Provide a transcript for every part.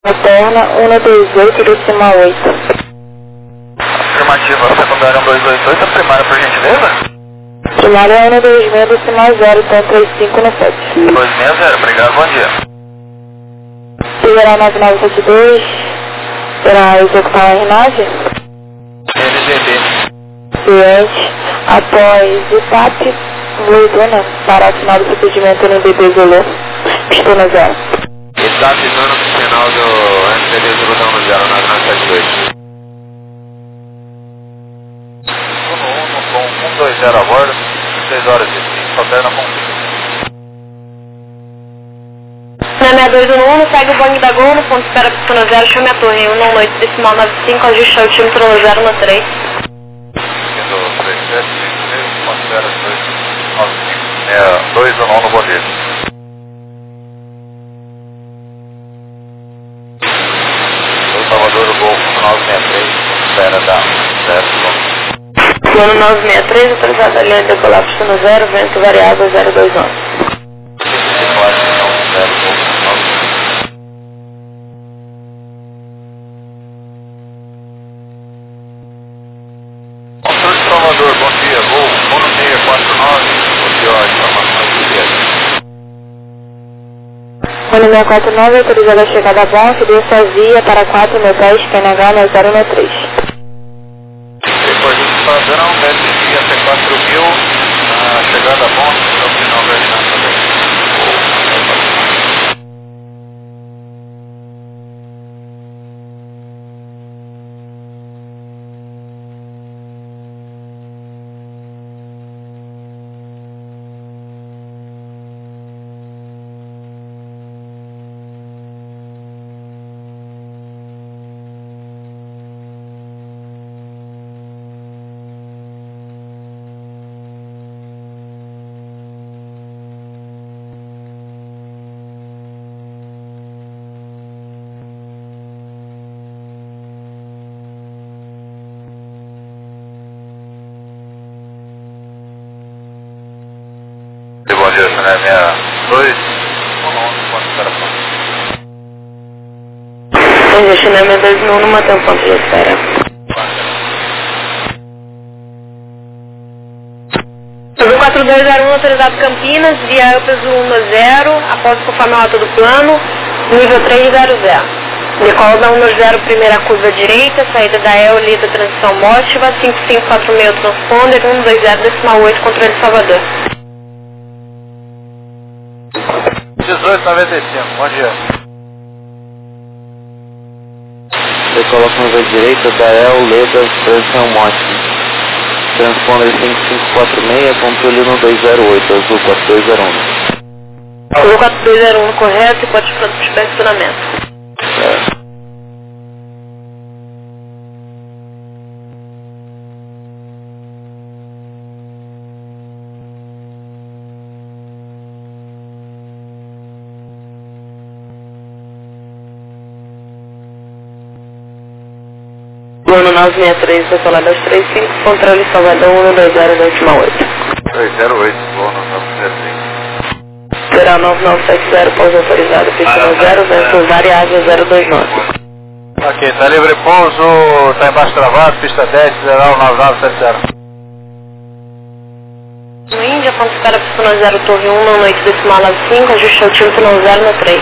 Materna 128 decimal 8. Afirmativa, secundária 1288, a primária por gentileza? Primária 126 decimal 0, então 35 no 7. 260, obrigado, bom dia. Federal 9972, será executar a RNAV? NGB. Ciente, após o TAP, Luiduna, para o final do procedimento NBB Zulu, pistona 0. Está avisando o final do NGB Zulu 0972. Com 120 a bordo, 6 horas e 5, alterna com 5. Na 6211, segue o banco da Gol, no ponto de espera pistona 0, chame a torre 198 decimal 95, ajuste ao tímetro 0 no 3. Sendo 3756, ponto 0295, 219 no boleto. Salvador, o Golfo 963, espera da 0 km. Plano 963, autorizado a linha de decolar pistona 0, vento variável 029. Controle Salvador, bom dia, Golfo 1649, bom dia, informações do dia. Mano 649, autorizada a chegada a bom, seguir via para 4 no 10, PNH 0 no 3. Depois do padrão, deve seguir até 4.000, chegada a bom, no final da jornada também. Bom dia, Chanel 62, 11, quanto espera pronto? Chanel 6211, mantém o ponto de espera. Sobre o 4201, autorizado Campinas, via Upes 110, após conforme a rota do plano, nível 300. Decola da 110, primeira curva direita, saída da EL, lida transição mótiva, 5546 transponder, 120 decimal 8, controle de Salvador. 1895, bom dia. Decola curva direita da EL, leda transição mótica. Transponder 5546, controle 1208, azul 4201. Azul 4201 correto e pode posicionamento. Plano 963, decolar 235, controle Salvador 120, decimal 8. 208, bom, no 903. Será 9970, pouso autorizado, pistão 0, vento variável 029. Ok, tá livre pouso, tá embaixo travado, pista 10, federal 9970. No Índia, ponto espera pistão 0, torre 1, na noite decimal 95, ajuste ao tímetro 0 no 3.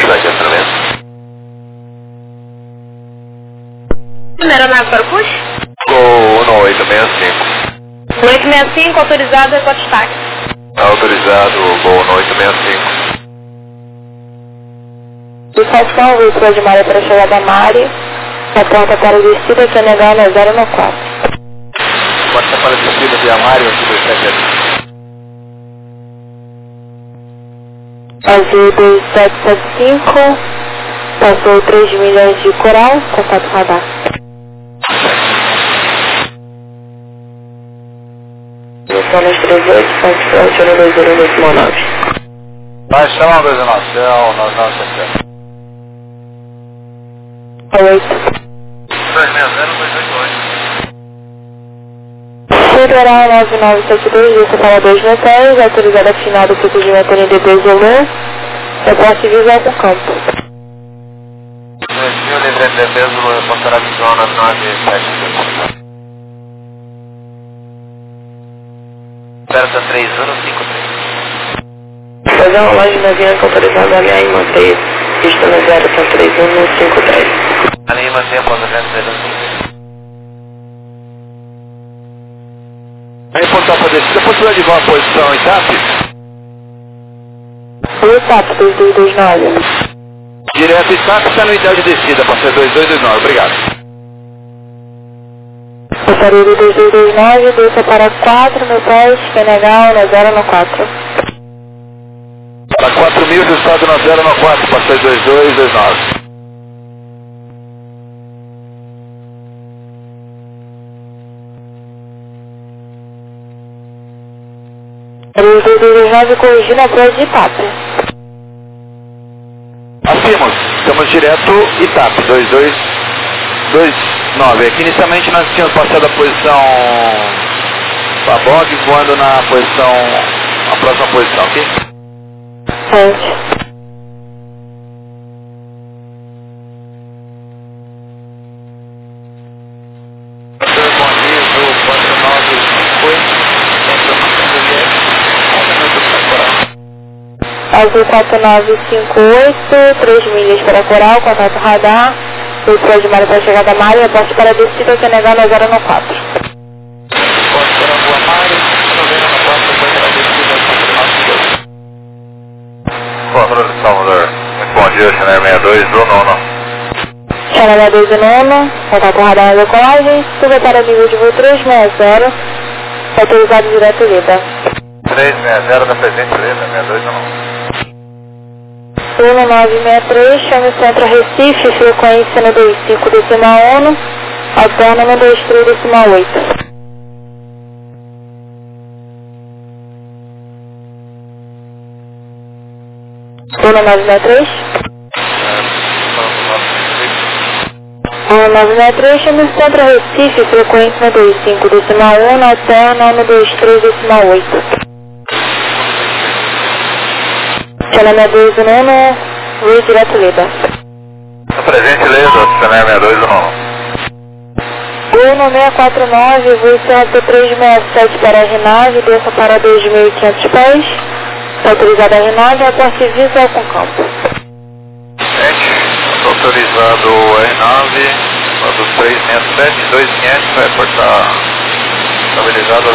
velocidade extra mesmo. Primeira nave para o push? Gol 1865. No 865, autorizado, reporte destaque. Autorizado, Gol 1865. Satisfação, veículo de Mari para a chegada Mari. Reporta para descida, Senegal, 094. Pode para descida de Amário, aqui 27 Azul 2775, passou 3 milhas de coral, contato radar. Sonas 38, Santos 201 Vai chamar o 219, céu, 9977. 8. 260-288. Federal 9972, desça para 2 metais, autorizada final do procedimento NDB Zulu, reporte visual com campo. Desvio livre NDB Zulu, reportará visão na 972. Delta 3153. Fazer uma loja de avião autorizada aliar e manter pista no 0.3153. Ali mantém a ponta 353. Aí pontar para descida, possibilidade de vão a posição em TAP? O TAP 2229. Direto e TAP está no ideal de descida, para ser 2229, obrigado. Passaredo 2229, desça para 4 metais, Senegal, na 094. Para 4.000, estado na 094, para ser 2229. Passaredo 2229, corrigindo a prova de TAP. Afirmos, estamos direto e TAP, 2229. Aqui inicialmente nós tínhamos passado a posição Babog, voando na posição, a próxima posição, ok? Certo. Bom dia, sou o 498, Azul 4958, 3 milhas para Coral, contato radar. Veículo de Mari para chegada a Mari, reporte para descida, Senegal, na 094. Controle de Salvador, muito bom dia, Chanel 62, do nono. Chanel 2 do nono, contato radar na decolagem, suba para nível de voo 360, autorizado direto Lida. 360 da presente Leda, 62 do nono. 1963, chame o centro Recife, frequência no 25,1, alterna no 23,8. 1963. 1963, chame o centro Recife, frequência no 25,1, alterna no 23,8. Chanel 2 do nono, voo direto Leda. Presente Leda, Chanel 62 do nono. Gol no 649, voo certo 367 para a Renave, desça para 2.500 pés. Autorizada a Renave, aporte visual com campo. Autorizado R9, do 367, 2500, vai portar estabilizado a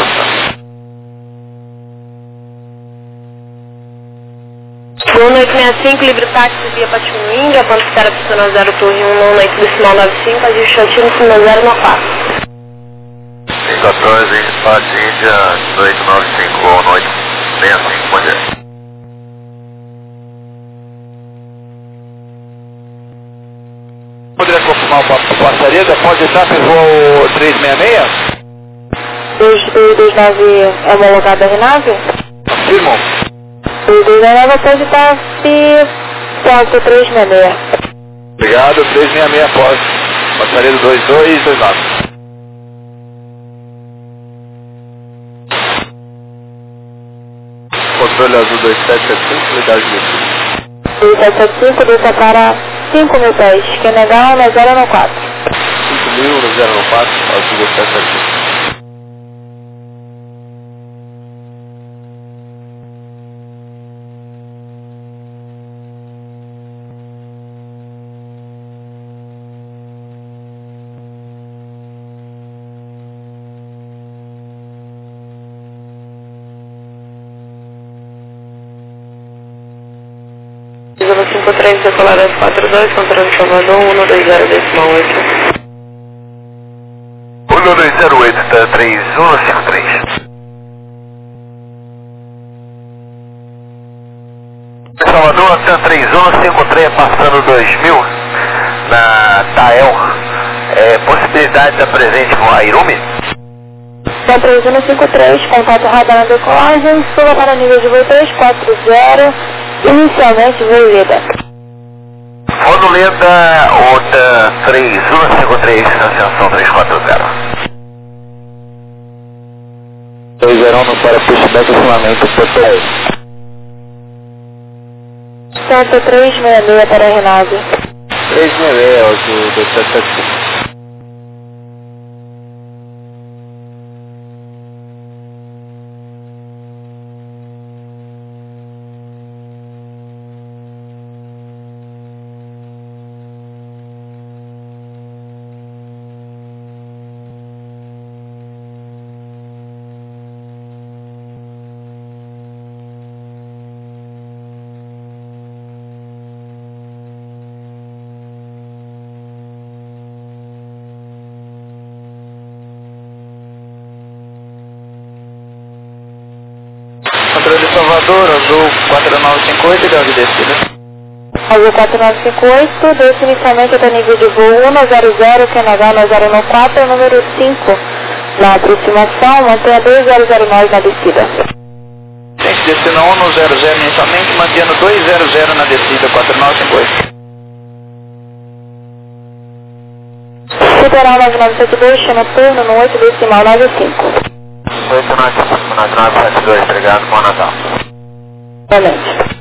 Voo no 865, livre táxi via Patimuinga, ponto que era pista na 0 torre 1, no 8 decimal 95, ajuste ativo no 094. 14, espaço Índia, 1895, ou noite, 65, bom dia. Poderia confirmar o passaria da Ponte TAP voo 366? 2229 é homologada a Renave? Afirmo. 2229 pode estar se ponto 366. Obrigado, 366 após. Passaria do 2229. Controle azul 2775, unidade de descida. 2775, desça para 5.000 pés, Senegal, na 094. 5.000 no 094, azul 2775. 153, decolada 42, controle Salvador, 120,8. 1208, tá 3153. Salvador, tá 3153, passando 2000 na Tael. Possibilidade da presente com a Irumi? Tá 3153, contato radar na decolagem, suba para nível de voo 340, inicialmente voo Leda. Fono Leda, outra 3153, ascensão 340. 201 para pushback acima Porto Alegre. Santa 366 para a Renave. 366 é o do 275. Controle Salvador, azul 4958, grau de descida. Azul 4958, desce inicialmente até nível de voo 100, QNH 9014, número 5. Na aproximação, mantenha 2009 na descida. Tem que descer na 100 inicialmente, mantendo 200 na descida, 4958. Federal 9972, chama turno no 8 decimal 95. 8972, obrigado, bom Natal. Realmente.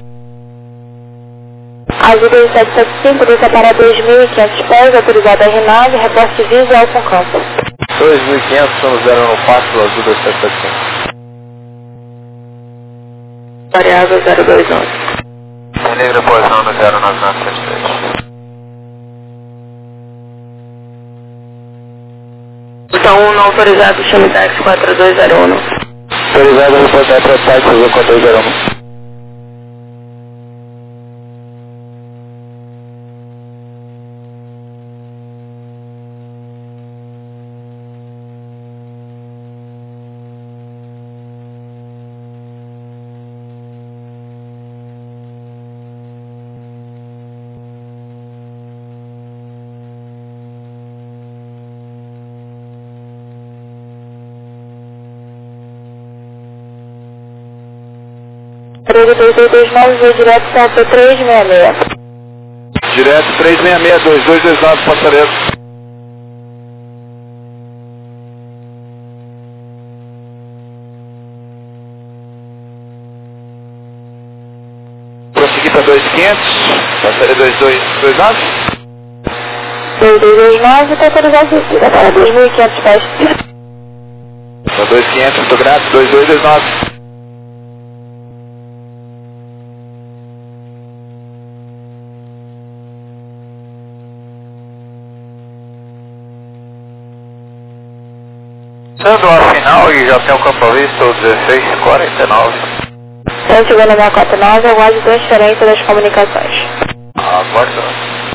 Azul 2775, desce para 2.500 pés, autorizada a RNAV, reporte visual com campo. 2.500, somos 0 no 4, azul 2775. Variável 021. Livre posição no 09973. Então, não autorizado, chame táxi 4201. Autorizado a reportar para o táxi azul 4201. Preso 2229, voo direto Salto 366. Direto 366, 2229, Fortaleza. Prosseguir para 2500, passaria 2229. 2229, está autorizado a descida para 2.500 pés. Para 2500, muito grato, 2229. Dando a final e já tem o campo visto 1649. Então, chegando na 649, aguarde transferência das comunicações. Aguardando.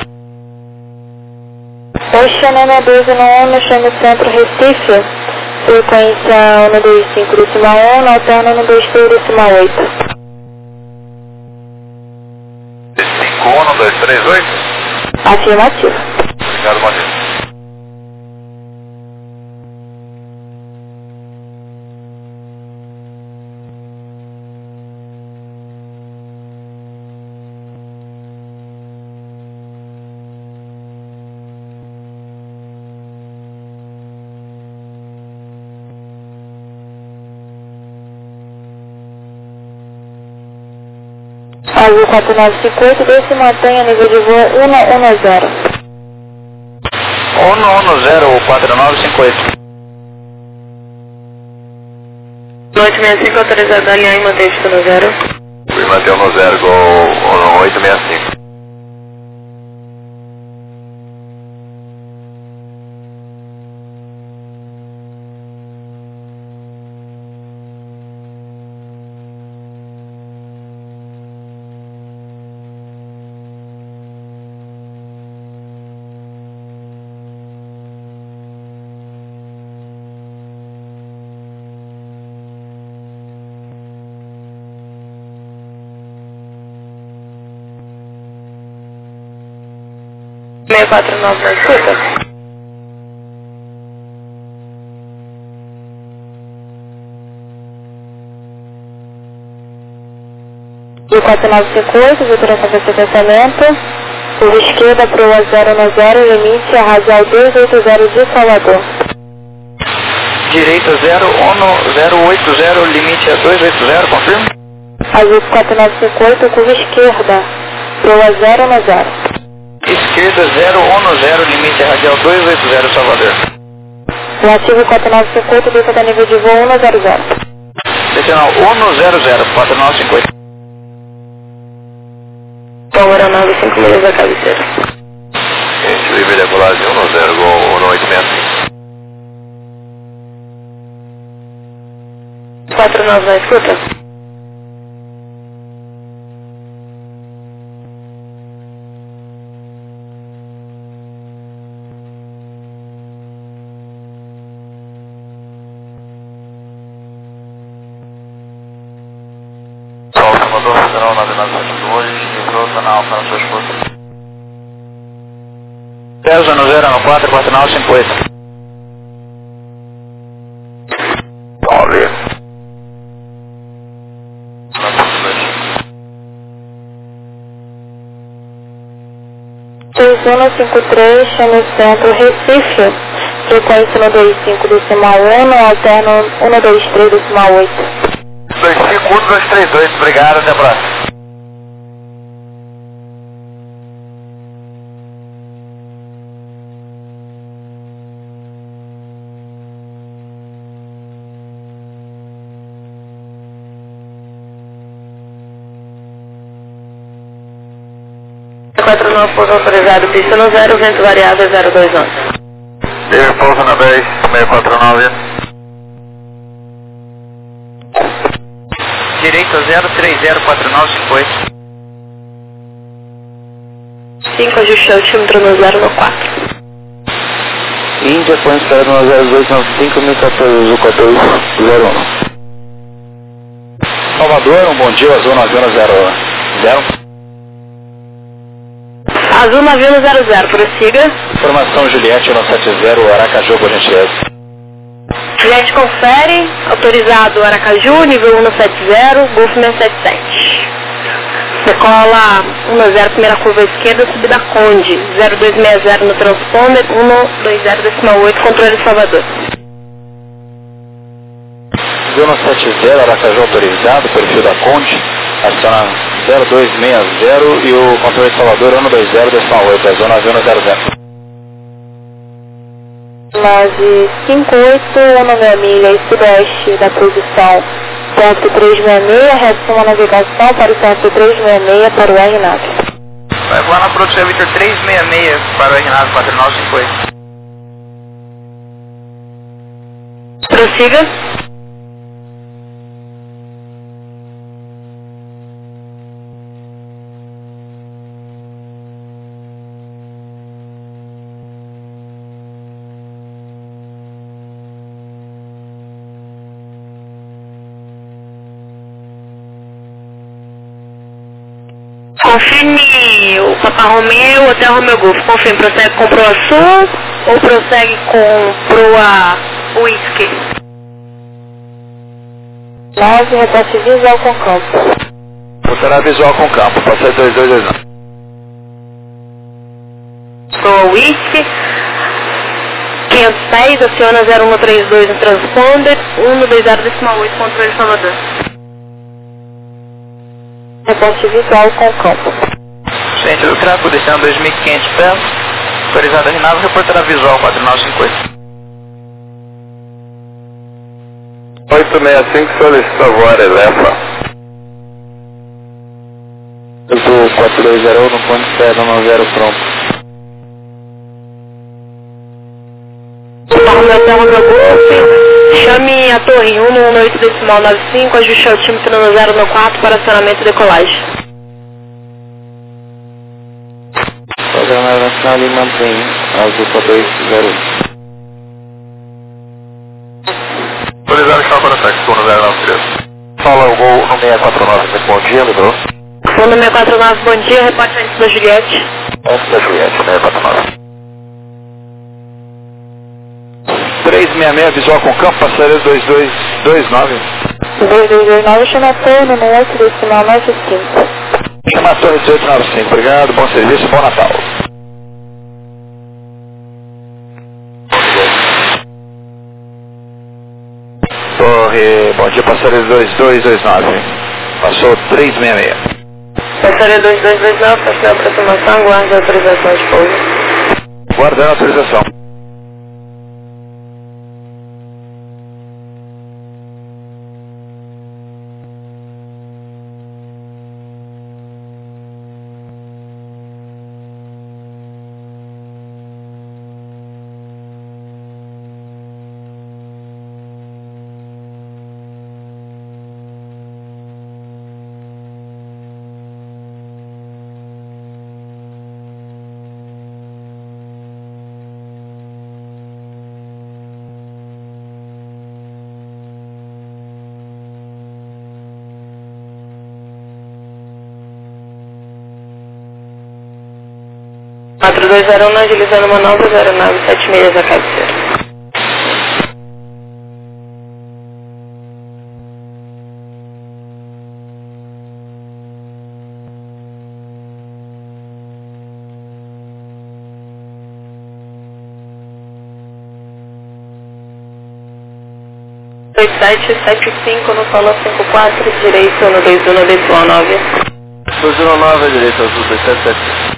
Oceanana 1291, no chame centro Recife, frequência 125,1, alterna 123,8. 51238. Afirmativo. Obrigado, bom dia. Azul 4958, desce e mantenha nível de voo 110. 110 4958. Noite 65, autorizado a alinhar e manter o no 0. Fui manter no 0, gol 865. 649 na escuta. E 4958, vibração para seu pensamento. Curva esquerda para o 010, limite a radial 280 de Salvador. Direita 080, limite a 280, confirma? Azul 4958, curva esquerda para o 010. Esquerda 010, limite a radial 280, Salvador. Relativo 4958, desça da nível de voo 100. Descenal 100, 4958. Tom aeronave 5 milhas da cabeceira. Gente, livre decolagem 10, gol 186. 49 na escuta. Salvador, Federal 9972, livrou canal para sua esposa. 004, 4958. 9. 2153, chame centro Recife, frequência 125 decimal 1, alterno 123 decimal 8. 251-238, obrigado, até a próxima. Pouso autorizado, pista no 0, vento variável 021. Teve pouso na 10, 649. Direita 0304958. 5, ajuste altímetro no 014. Índia, põe esperando no 0895, 1014, 1401. Salvador, um bom dia, azul na zona 00. Azul navio 00, prossiga. Informação Juliette 170, Aracaju, por gentileza. Juliette confere, autorizado Aracaju, nível 170, Golfo 677. Decola 10, primeira curva à esquerda, subida Conde, 0260 no transponder, 120 decimal 8, controle Salvador. 170, Aracaju autorizado, perfil da Conde, aciona 0260 e o controle de Salvador 120 decimal 8, é zona 00. 958, 1 milha e sudeste da posição ponto 366, retoma a navegação para o ponto 366 para o RNAV. Vai voar na produção Victor 366 para o RNAV 4958. Prossiga. Confirme o Papa Romeu, Hotel Romeu Golf. Confirme, prossegue com Proa Sul ou prossegue com Proa Whisky? 9, repasse visual com campo. Funcionar visual com campo, pode ser 2229. Proa Whisky. 506, aciona 0132 no transponder, 120 decimal 8, controle Salvador. Repasse visual com campo. Centro do Craco, descendo 2.500 pés. Autorizado a RNAV, reportará visual 4958. 865 solicita voar Elefa. Azul 4201 no ponto externo no 0 pronto. Hotel Romeu Golf, chame a torre 118 decimal 95, ajuste altímetro no 014 para acionamento e decolagem. Programa nacional e mantém Azul 4201. Autorizado a para o táxi, no 093. Fala o gol no 649, bom dia, lembrou? Fundo 649, bom dia, reporte antes da Juliette. Antes da Juliette, 649. 366, visual com campo, passageiro 2229. 2229, chama a torre no 8 decimal 95. Chama a torre 1895, obrigado, bom serviço, bom Natal. Torre, bom dia, passageiro 2229. Passou 366. Passageiro 2229, passou a aproximação, guarda a autorização de pouso. Guardando a autorização. (4201) agilizando uma nova 09, 7 milhas a cabeceira. (2775) no solo 54, direito no 21 decimal 9. 219, direito azul 2775.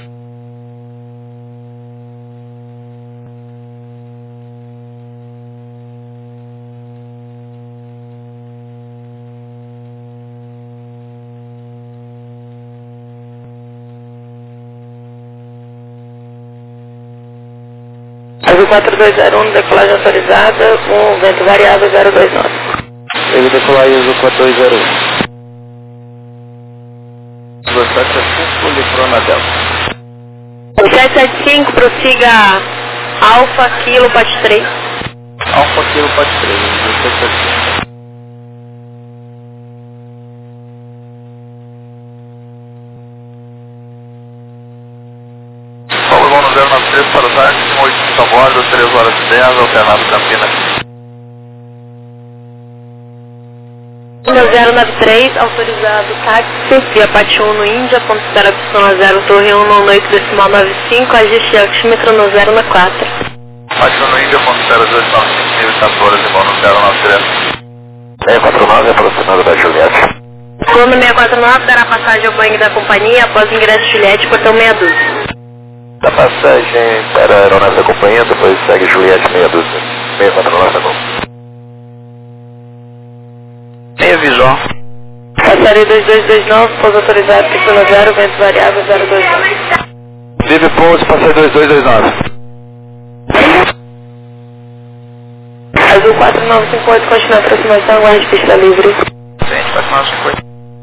Azul 4201, decolagem autorizada, com vento variável 029. Ele decolar azul 4201. 2775, Litrona Delta. 775, prossiga Alfa Kilo Pat 3. Alfa Kilo Pat 3, 2775. Paulo Bono 093 para o táxi, 8 a bordo, 3 horas e 10, alternado Campinas. 093, autorizado táxi, via Pat 1 no Índia, ponto 0 Y 0, torre 1 no 8 decimal 95, ajuste altímetro no 0 na 4. Pat 1 no Índia, ponto 0895, 1014, e Bono 093. 649, aproximado da Juliette. Plano 649 dará passagem ao banho da companhia após ingresso Juliette, portão 62. Da passagem para a aeronave da companhia, depois segue Juliette 62. 649 da companhia. Meia visual. Passaria 2229, pouso autorizado, pistona 0, vento variável 029. Vive pouso, passaria 2229. Azul 4958, continua a aproximação, guarde pista livre. Sim, 4958.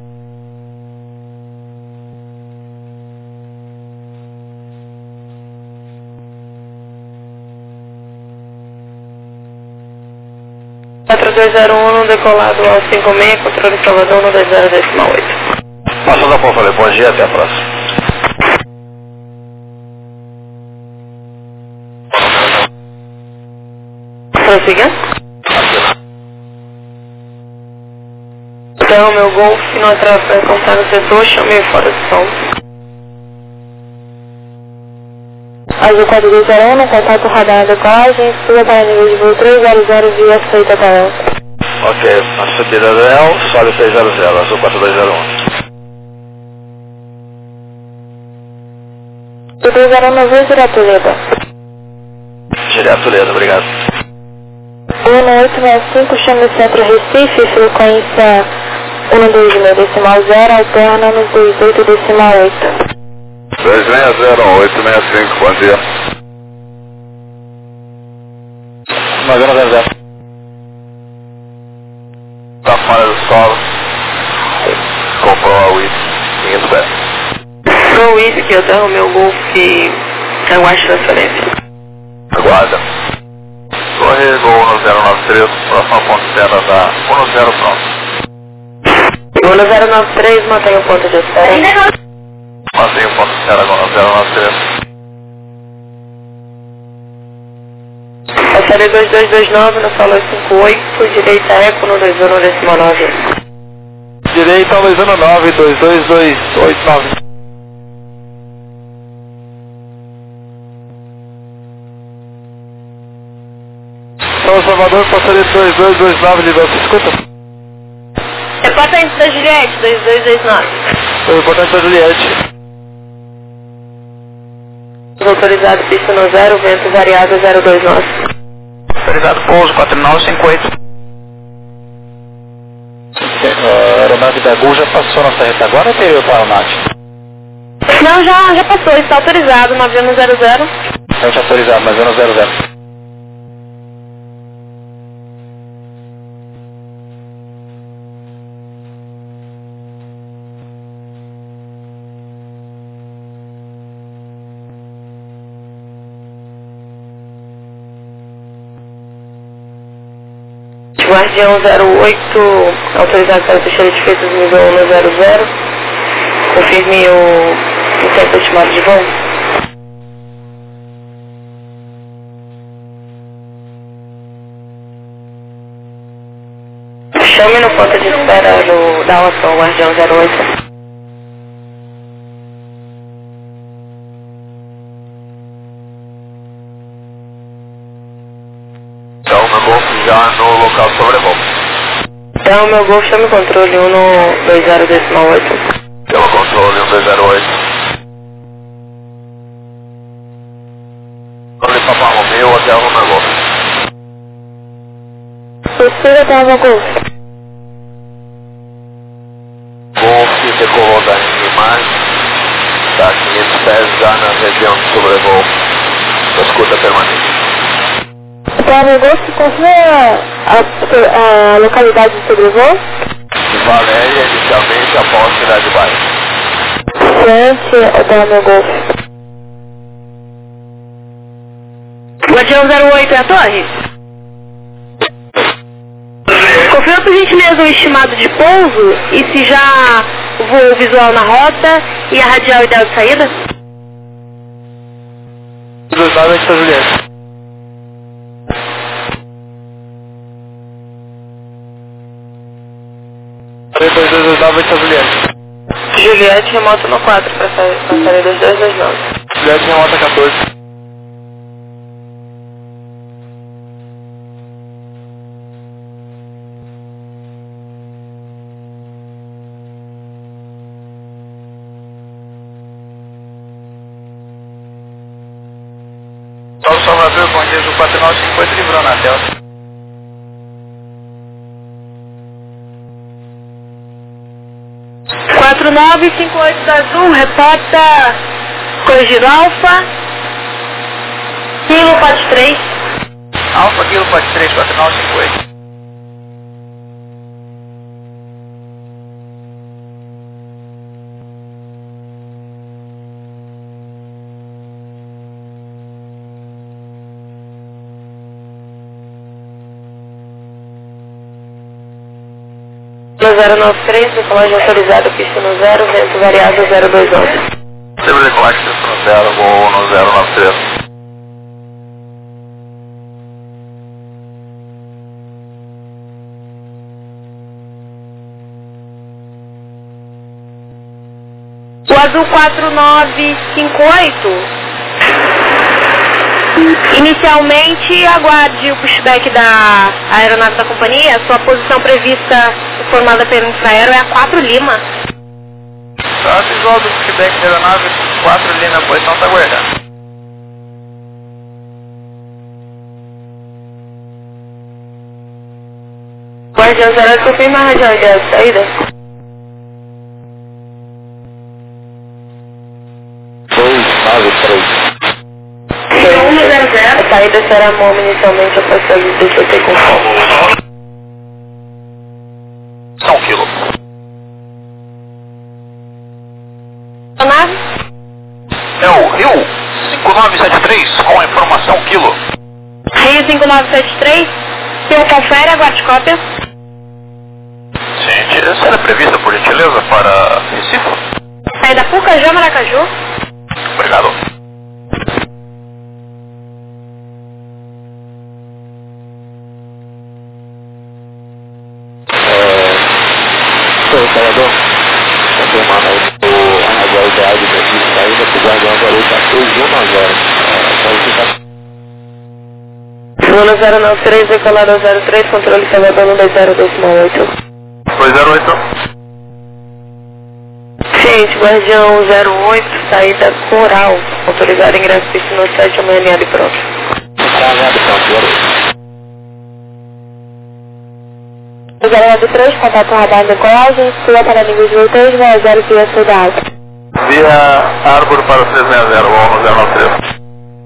decolado ao 56, controle Salvador no 20 decimal 8. Passou da Ponta, bom dia, até a próxima. Prossiga. Então, meu Golf não atravessa contar no setor, chamei fora de som. Azul 4201, no contato radar na decolagem, suba para nível de voo 300 via aceita para Ok, a subida do El, sobe 600, azul 4201. 301 via direto Leda. Direto Leda, obrigado. 1865, chame centro Recife, frequência 126 decimal 0, alterna no 28 decimal 8. 260865, bom dia. 9000. Tá fora do solo. Comprou a WIS, indo bem. Pro Whisky, eu derro meu Golf aguarde transferência. Aguarda. Torre Gol no 093, próxima ponte terra da 10 pronto. Gol no 093, mantenha o ponto de espera. Mantenha o ponto de terra Gol no 093. Passaria 2229 no solo 58, direita eco no 21,9. Direita 219, 22289. São Salvador, passaria 2229, ligação, escuta. Reportante da Juliette, 2229. Reportante da Juliette. Autorizado pista no 0, vento variável 029. Autorizado pouso 4958. A aeronave da Gol já passou nossa retaguarda ou anterior para a aeronave? Não, já passou, está autorizado, 9100. Está autorizado, 9100. Guardião 08, autorizado para fechar de feitas nível 100. Confirme o tempo estimado de voo. Chame no ponto de espera da ação, Guardião 08. Já no local de sobrevoo. Então, meu Golf chama o controle 1 no 20,8. Pelo controle 128. Controle Papa Romeu até o meu Golf. Possível até o meu Golf. Golf decolou da imagem. Está a 500 pés já na região de sobrevoo. Da escuta permanente. Então, meu Golf, confirma a localidade de sobrevoo? Valéria, inicialmente após Cidade Baixa. Frente ao meu Golf. Guardião 08 é a torre? Confirma por gentileza o estimado de pouso e se já voou visual na rota e a radial ideal de saída? 29 para Juliette. Depois 229 para Juliette. Juliette remota no 4 para sair 2229. Juliette remota 14. Paulo Salvador, bom dia, o 4958 livrou na tela. Quatro 958 da Azul, reporta Corrigido Alfa, Kilo Pat 3. Alfa, Kilo, Pat 3, 4958. No 093, decolagem autorizada, pista no 0, vento variável 029. Sempre decolagem pista no 0, voo no 093. O Azul 4958. Inicialmente, aguarde o pushback da aeronave da companhia. Sua posição prevista formada pelo infraero é a 4 Lima. Tá, visual do feedback da aeronave, 4 Lima, a posição está guardada. Guardião 0, confirma a radial ideal de saída. 293. A saída será MOM inicialmente após a DCT com fogo. São quilo. A nave? É o Rio 5973 com a informação quilo. Rio 5973. Seu confere, aguarde cópia. Sim, será prevista por gentileza para Recife? Saída Pucajá, Maracaju. Obrigado. Zona 093, decolada 03, controle Salvador 120-268. 208. Ciente, Guardião 08, saída Coral, autorizado ingresso pista no 7, amanhã alinhado e pronto. Alinhado e pronto, 093, contato radar decolagem, sua para nível de 360 via cidade. Via Arbor para 360, vamos 093.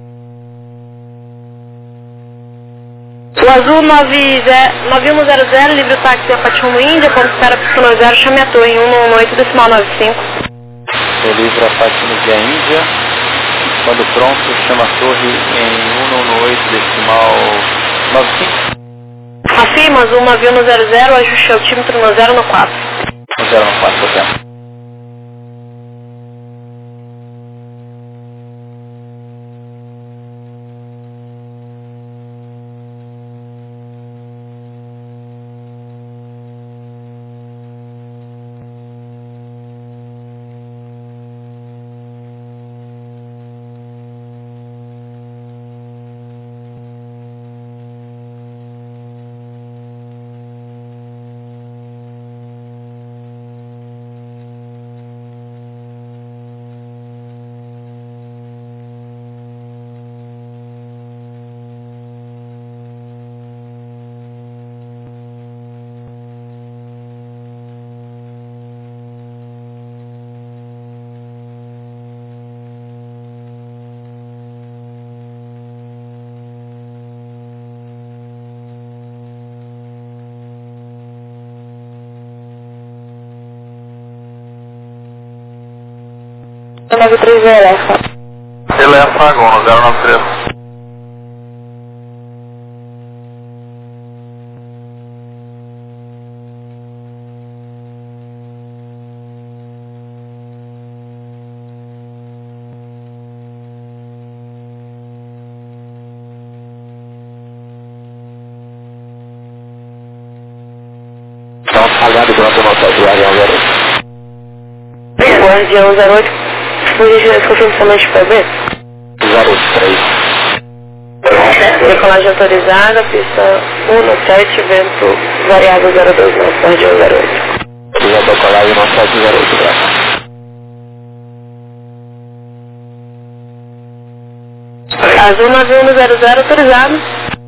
O azul 9100, livre o táxi a Fátima Índia, ponto espera pista no 0, chame a torre em 118, decimal 95. o livro a Fátima Índia. Quando pronto, chama a torre em 118, decimal 95. Afirma, azul 9100, ajuste altímetro no 0 no 4. 0 no 4%. Zona 93 Elefa. Elefa, Agona 093. Alinhado e pronto, no Guardião 08. Guardião 08, confirmações para ver. 03. Decolagem autorizada, pista 197, vento variável 029, Guardião 08. Via decolagem no 708, Azul 9100, autorizado.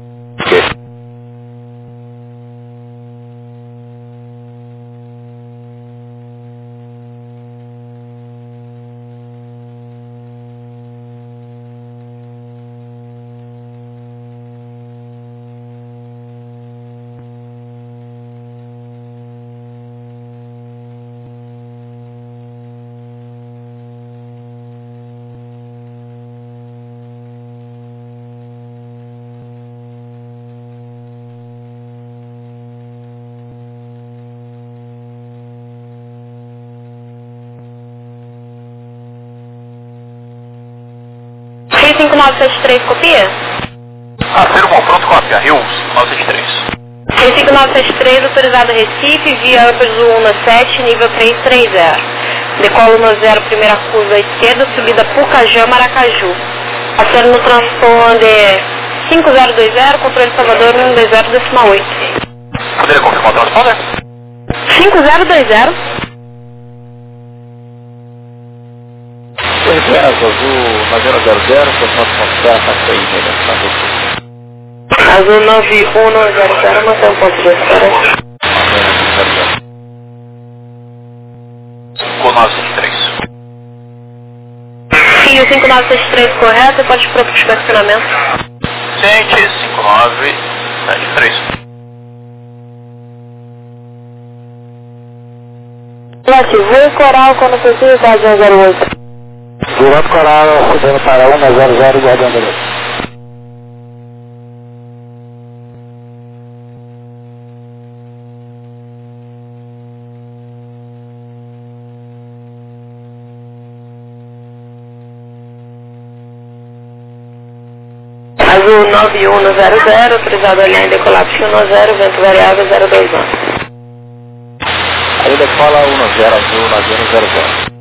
Rio 5973, copia? Afirmou, pronto, cópia. Rio 5973. Rio 5973, autorizado Recife, via Upper Azul 17, nível 330. Decolo no 0, primeira curva à esquerda, subida Pucajã, Maracaju. Passando no transponder 5020, controle Salvador 120, decimal 8. Poderia confirmar o transponder? 5020. Correto, azul 9000, portanto, considera taxa aí, Azul 9100, mantém um ponto de espera. 5973. Rio 5973, correto, pode ir para o estacionamento. Ciente 5973. Voo Coral quando possível, Guardião 08. Direto Coral, subindo para 100, Guardião 08. Azul 9100, autorizado a alinhar e decolar pista no 0, vento variável 029. Aí decola 10, azul 9100.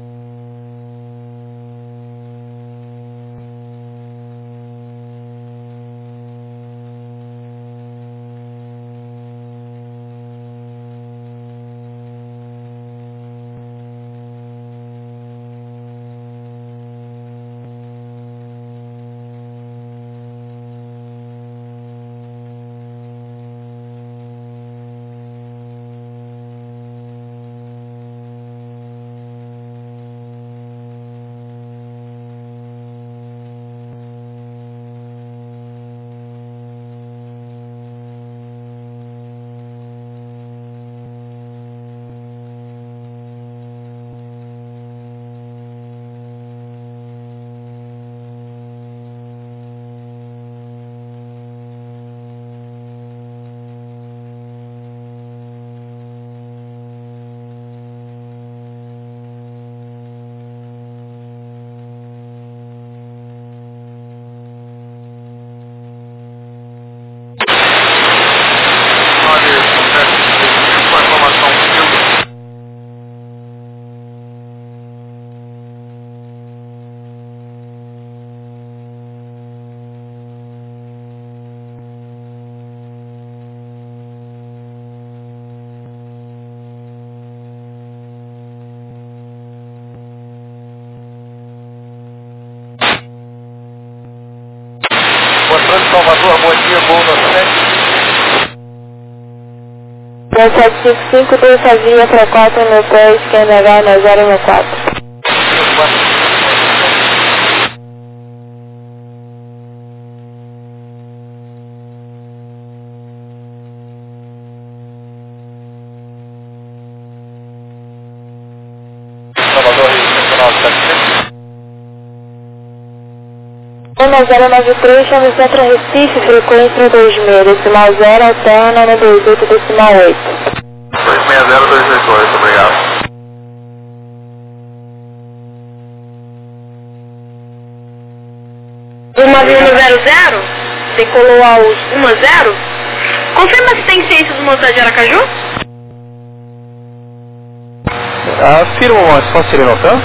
Salvador, bom dia, voo no 755, deixa a via para 4 no pés, QNH na 014. Salvador, Regional 75. 1093, chama Centro Recife, frequência 26, decimal 0, alterna no 28, decimal 8. 260288, obrigado. Uma 100, decolou aos 10. Confirma se tem ciência do motor de Aracaju? Afirma uma resposta Serenotan.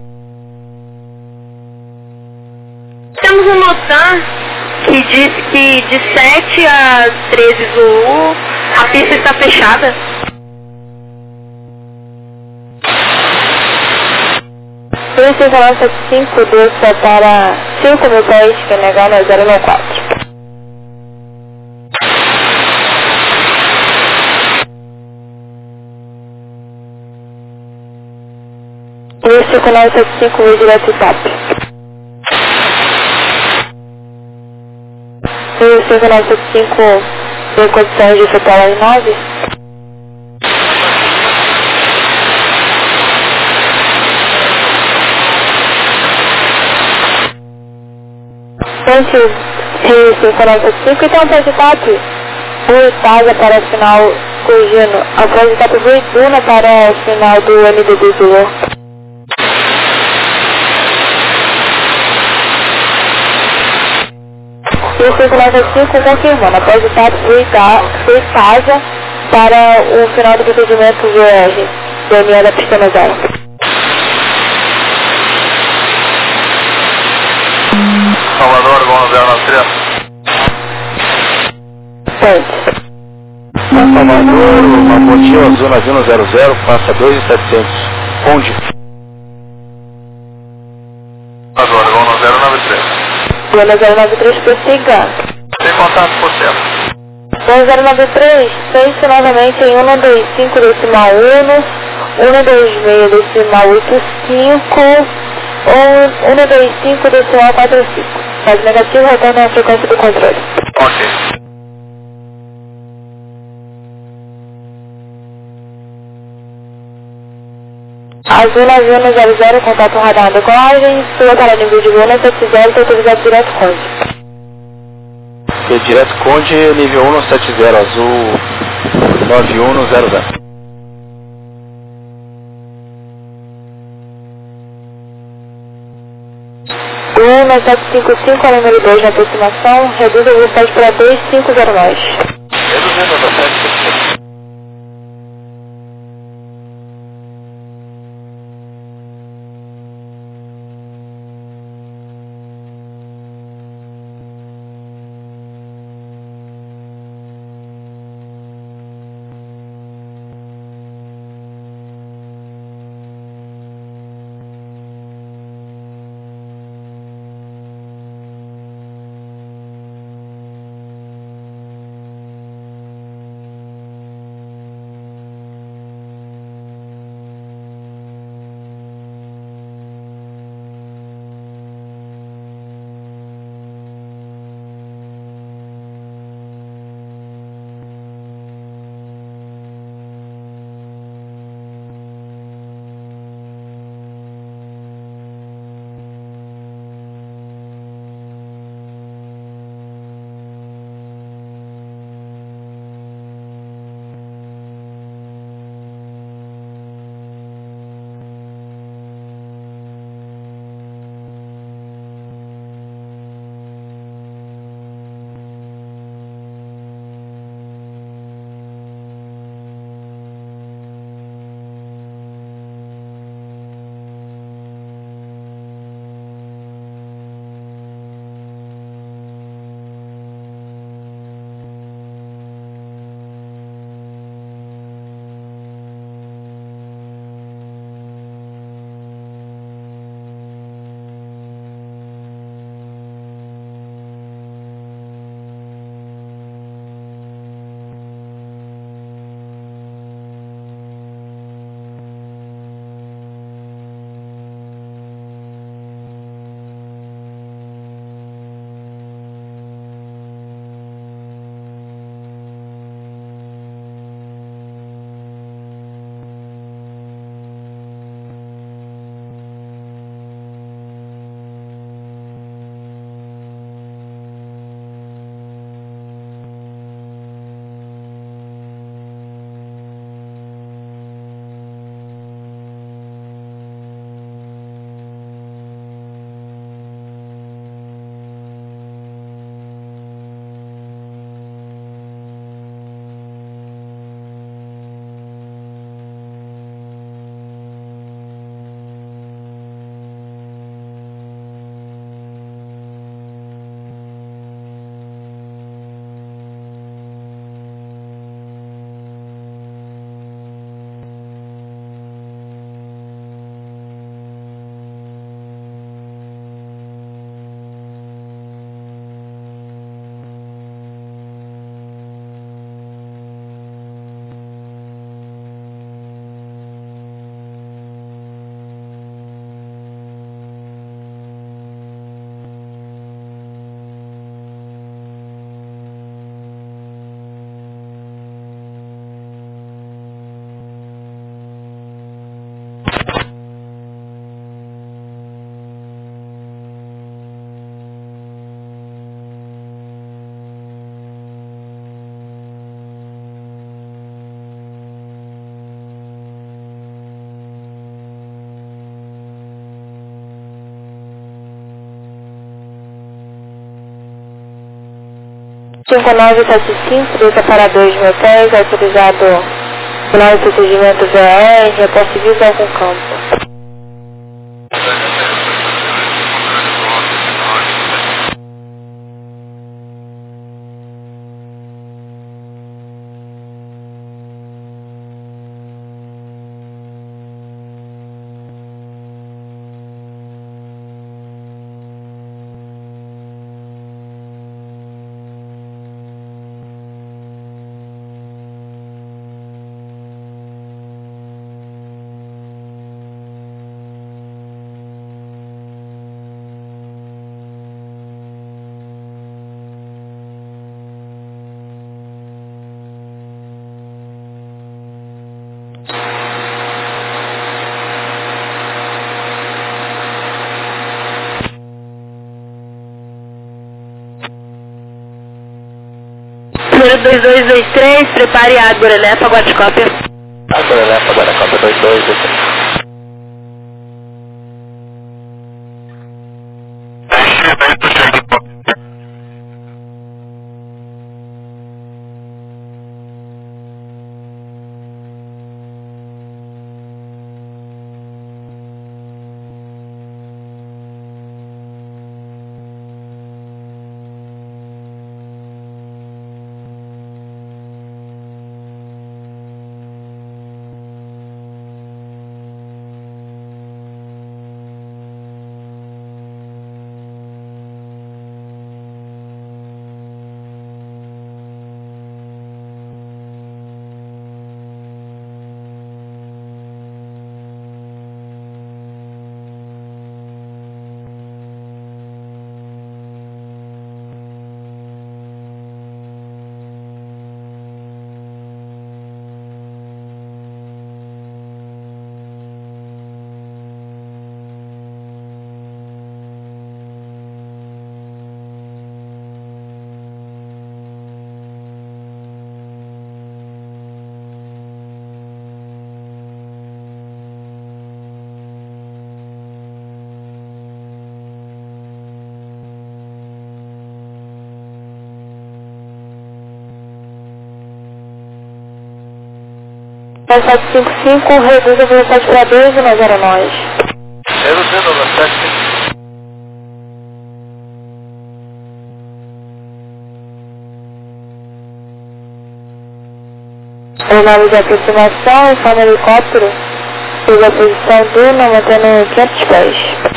Temos um Notan que diz que de 7 às 13 Zulu a pista está fechada. Polícia Regional 75, desça para 5 mil pés, QNH na 014. Polícia Regional 75, voo direto TAP. Polícia Regional 75, tem condições de efetuar a 9? Gente, Rio 595, então após o TAP, Rua Itaza para o final corrigindo, após o TAP Rua Iduna para o final do MDB Zulu. Rio 595 confirmando, após o TAP Rua Itaza para o final do procedimento VR, DNA da pista 0. Salvador, voo no 093. Certo. Salvador, uma motinho azul na 000, passa 2.700. Onde? Salvador, voo no 093. Zona 093, prossiga. Sem contato por tempo. Zona 093, pense novamente em 125 decimal 1, 126 decimal 85, ou 125 decimal 45. Caso negativo, retorna a frequência do controle. Ok. Azul na zona 00, contato radar decolagem, sua para nível de voo na 70, autorizado direto Conde. Ok, direto Conde, nível 1 no 70, azul 91 no 00. 755 é o número 2 na aproximação, reduz a velocidade para 250 mais. Reduzindo a velocidade. 5975, desça para 2 mil pés, autorizado final de procedimento VR, reposte visual com campo. Número 2223, prepare a Ágora Lepa, aguarde cópia. Ágora Lepa, agora cópia 2223. É 755, reduz a velocidade para 2 e nós era nós. Reduzindo a velocidade. Aeronave de aproximação, informa helicóptero, fez a posição Duna, mantendo 500 pés.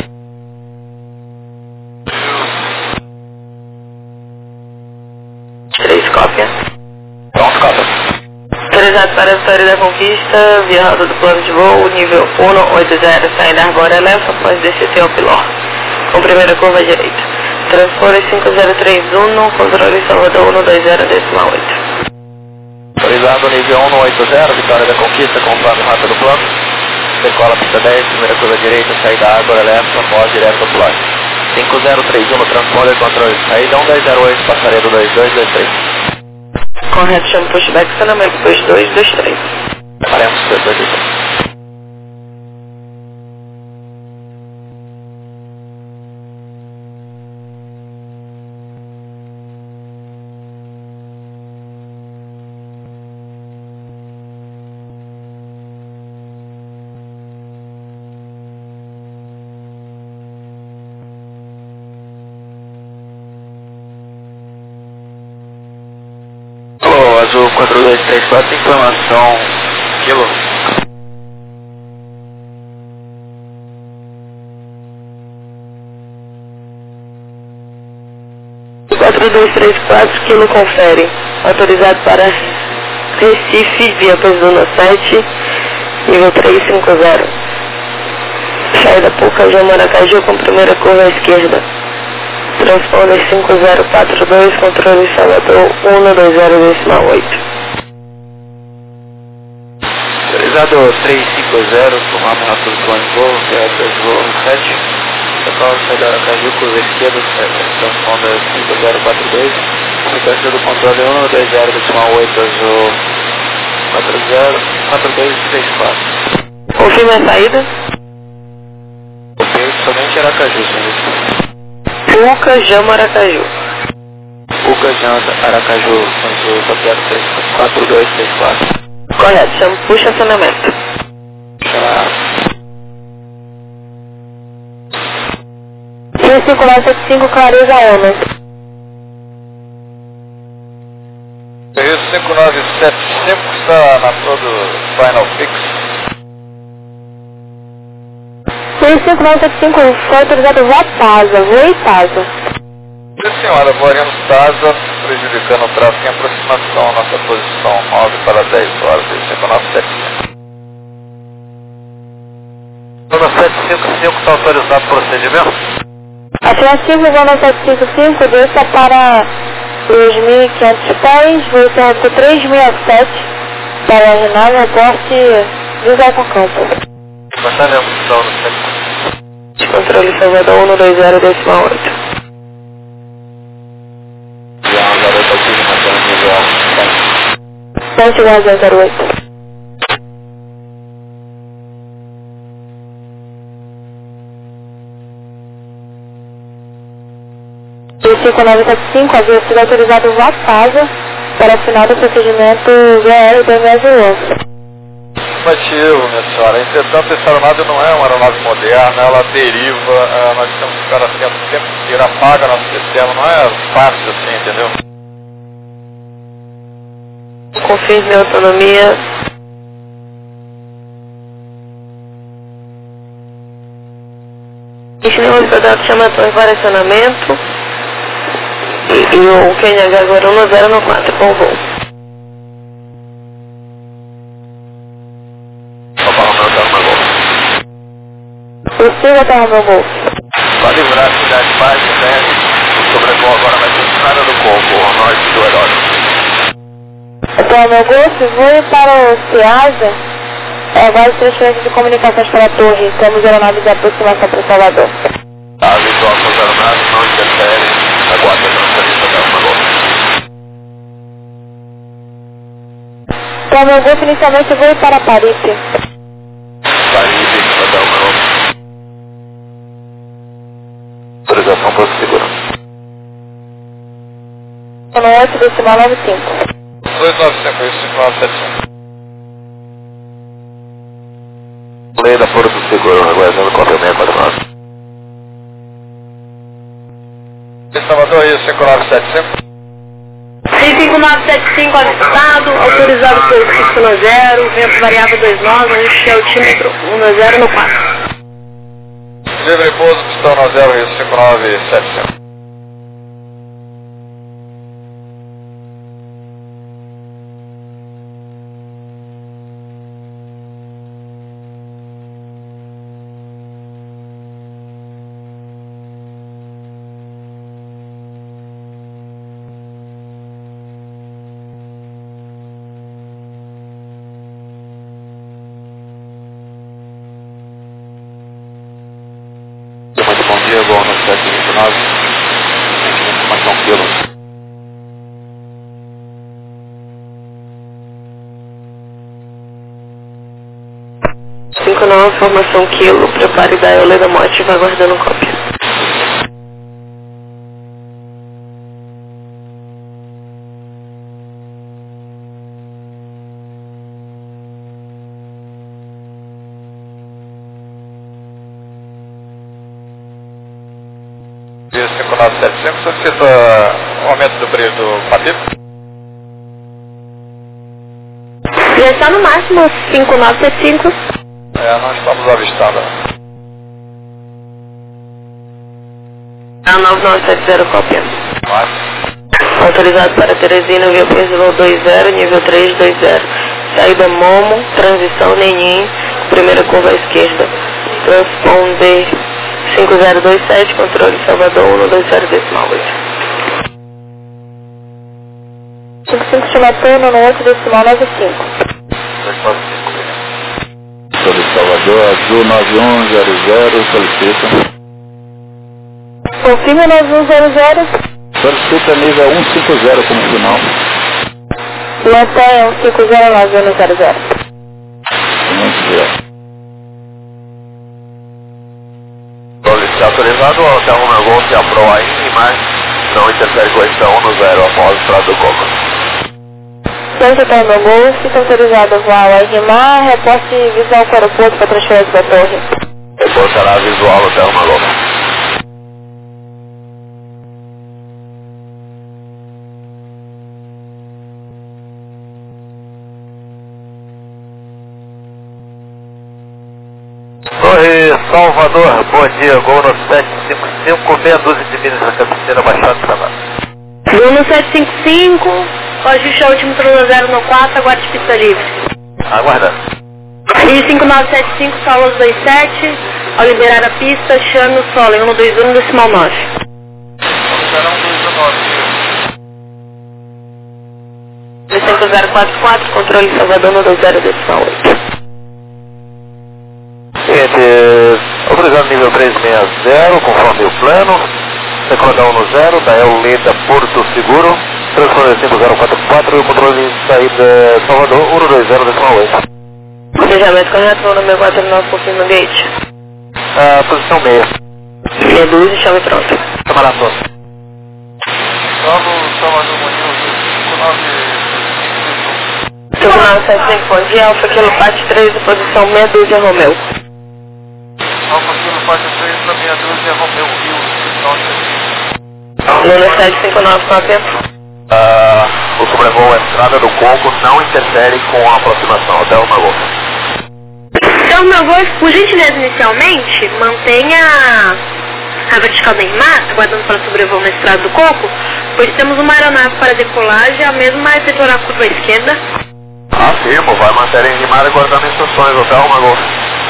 Cópia. Pronto, cópia. Autorizado para a vitória da conquista, via roda do plano de voo, nível 180, saindo Ágora Lepa, após DCT ao Pilor, com primeira curva à direita. Transpore 5031, controle Salvador 120.8. Autorizado nível 180, vitória da conquista, conforme rota do plano. Decola pista 10, primeira curva à direita, saída Ágora Lepa, após direto ao Pilor. 5031 no transponder, controle de saída 11008, passaredo 2223. Correto, chama pushback, estacionamento 2223. Faremos 2223. Azul 4234, informação, Kilo. O 4234, Kilo confere. Autorizado para Recife, via Zona 7, nível 350. Saída Pocajão, Maracaju, com primeira curva à esquerda. Transponder 5042, controle Salvador 120.8. Autorizado 350, tomamos rápido do plano de voo, voo 7. Decola saída Aracaju, curva esquerda, transponder 5042. Frequência do controle 120.8, azul 4234. Confirma a saída? Ok, somente Aracaju, senhor. Pocajão, Maracaju. Pocajão. Janda, Aracaju, Azul, Roberto 4234. Correto, chama, puxa acionamento. Puxa. 5975, Clareza ONU. Rio 5975 está na todo Final Fix. Rio 5975, foi autorizado voar PASA, voe PASA. Sim, senhora, voaremos TASA, prejudicando o tráfego em aproximação à nossa posição 9 para 10 horas, Rio 5975. Zona 755 está autorizado o procedimento? Afirmativo, zona 755, desça para 2.500 pés, voo certo 3.007, para a Renal, aporte José com Campo. Batalhão, então, no 755. Controle Salvador 120,8. Ponte Guardião 08. Rio 5975, havia sido autorizado o VAR PASA para o final do procedimento VL do MSU. Afirmativo, minha senhora. Entretanto, essa aeronave não é uma aeronave moderna, ela deriva, nós temos que ficar atento o tempo inteiro, apaga nosso sistema, não é fácil assim, entendeu? Confirme minha autonomia. Enchimento hospedado chama para acionamento. E o QNH agora 1094 com voo. Possível até o meu gol. Para livrar a cidade mais de 10, o sobrevoo agora vai ser estrada do Congo, ao norte do aeródromo. Até o meu gol, voe para o CEASA, agora transferência de comunicações para a torre, temos aeronave de aproximação para Salvador. Aviso às aeronaves, não interfere, aguarda a transferência até uma gol. Até o meu gol, inicialmente voe para Paripe. Paripe, até uma gol. Autorização para segurança. 8,95. 295, isso, 5975. Lei da Foro do Seguro, aguardando cópia 649. Salvador, Rio 5975. 65975 avistado, autorizado pelo 590, vento variável 29, ajuste altímetro 10 no 4. Livre pouso, pistão na 0, Rio 5975. Muito bom dia, gol no 729. Informação quilo. Formação quilo, prepare da Eoleda Mote e vai guardando cópia. Rio 5975, solicita o aumento do brilho do Paripe. Já está no máximo 5975. Não estamos avistando. A 9970 cópia. Mas, Autorizado para Teresina, via Príncipe 20, nível 320. Saída Momo, transição Nenim, primeira curva à esquerda. Transponder 5027, controle Salvador 120,8. 55 estimatura no 8,95. Sobre Salvador, Azul 9100, solicita. Confirma 9100. Solicita nível 150 como final. Lançanha 1509100. Muito bem. Solicita autorizado, até uma gol se aprova aí, mais não interfere com a estação 10 após estrada do Coco. Centro Hotel no Golf, fica autorizado ao RMAR, reporte visual para o aeroporto para transferência da torre. Reportará visual até uma Golf. Torre Salvador, bom dia, gol no 755, meia dúzia de milhas na cabeceira, Baixada de Trabalho. Gol no 755, ajuste ao último trono 0 no 4, aguarde pista livre. Aguardando. E 5975, solos 27, ao liberar a pista, chame o solo em 121 decimal 9. Será 5044, controle Salvador no 20 decimal 8. Seguinte, autorizado nível 360, conforme o plano, decola 1 no 0, da El Leda Porto Seguro, transponder 5044 e o controle de saída Salvador 120 decimal 8. Planejamento correto, no número 49, confirma no gate. Posição meia. Reduz e chame pronto. Camarada pronto. Salvador, Manil, 5975, bom dia, Alfa Kilo Parte 3, posição meia dúzia Romeu. Alfa Kilo Parte 3 para meia dúzia Romeu Rio, Número 759, com atento. O sobrevoo à estrada do Coco não interfere com a aproximação até uma Golf. Então, meu Golf, por gentileza, inicialmente, mantenha a vertical da RMAR, aguardando para sobrevoo na estrada do Coco, pois temos uma aeronave para decolagem, a mesma efetuará a curva à esquerda. Afirmo, vai manter em RMAR aguardando instruções até uma Golf.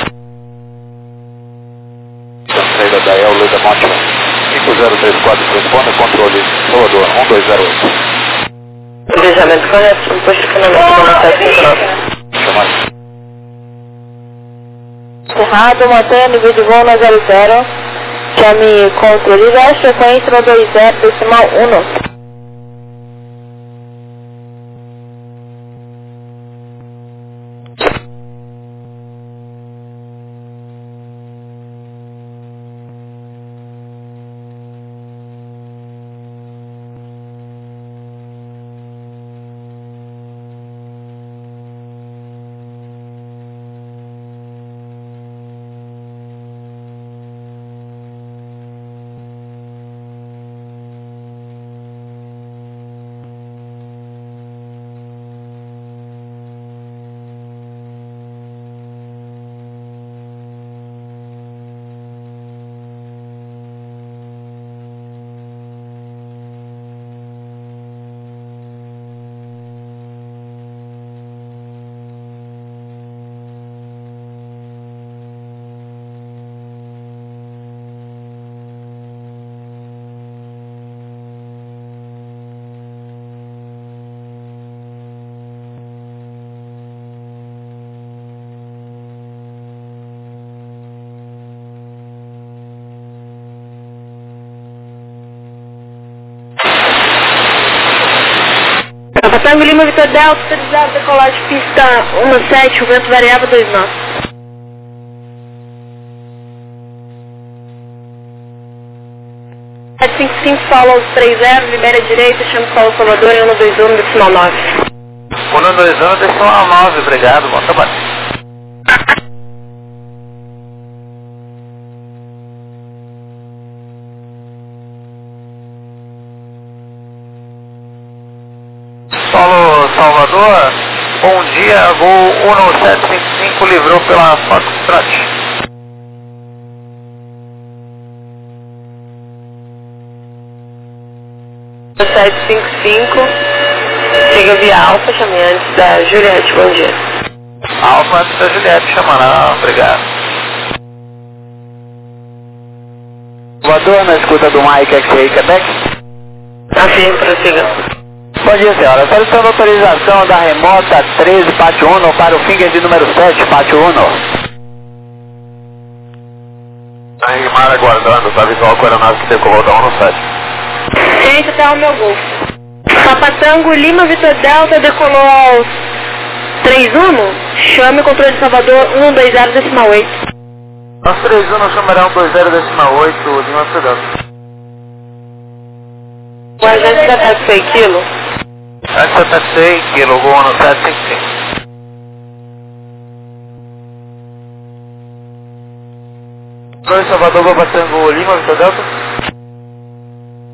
Saída da El Leda Monte 5034, responda, controle Salvador 1208. Planejamento correto, um posicionamento do 759. Chamado. Errado, mantenha nível de voo no 00, chame controle da frequência no 20 decimal 1. Tango Lima Vitor Delta, autorizado decolagem pista 17, o vento variável 2 nós. É 55, solo aos 30, libera a direita, chama o solo Salvador em 121, decimal 9. 120, decimal 9, obrigado, bom trabalho. Solo Salvador, bom dia, voo 1755, livrou pela Foxtrot. O 755, chega via Alfa, chame antes da Juliette, bom dia. Alfa antes da Juliette, chamará, obrigado. Salvador, na escuta do Mike X-Ray Quebec. Afirmo, prossiga. Bom dia, senhora. Solicitando autorização da remota 13 Pátio 1 para o finger de número 7, Pátio 1. Tá em mar aguardando, tá visual com a aeronave que decolou da 1 no 7. Gente, até o meu Golf. Papa Tango Lima Vitor Delta decolou aos 31, chame o controle de Salvador 120 decimal 8. Nós 31 chamarão 20 decimal 8, Lima Fredão. O agente da Taxi Kilo. Essa taxi, Kilo, Gol no 755. Salvador, Batango, Lima, Vitor Delta.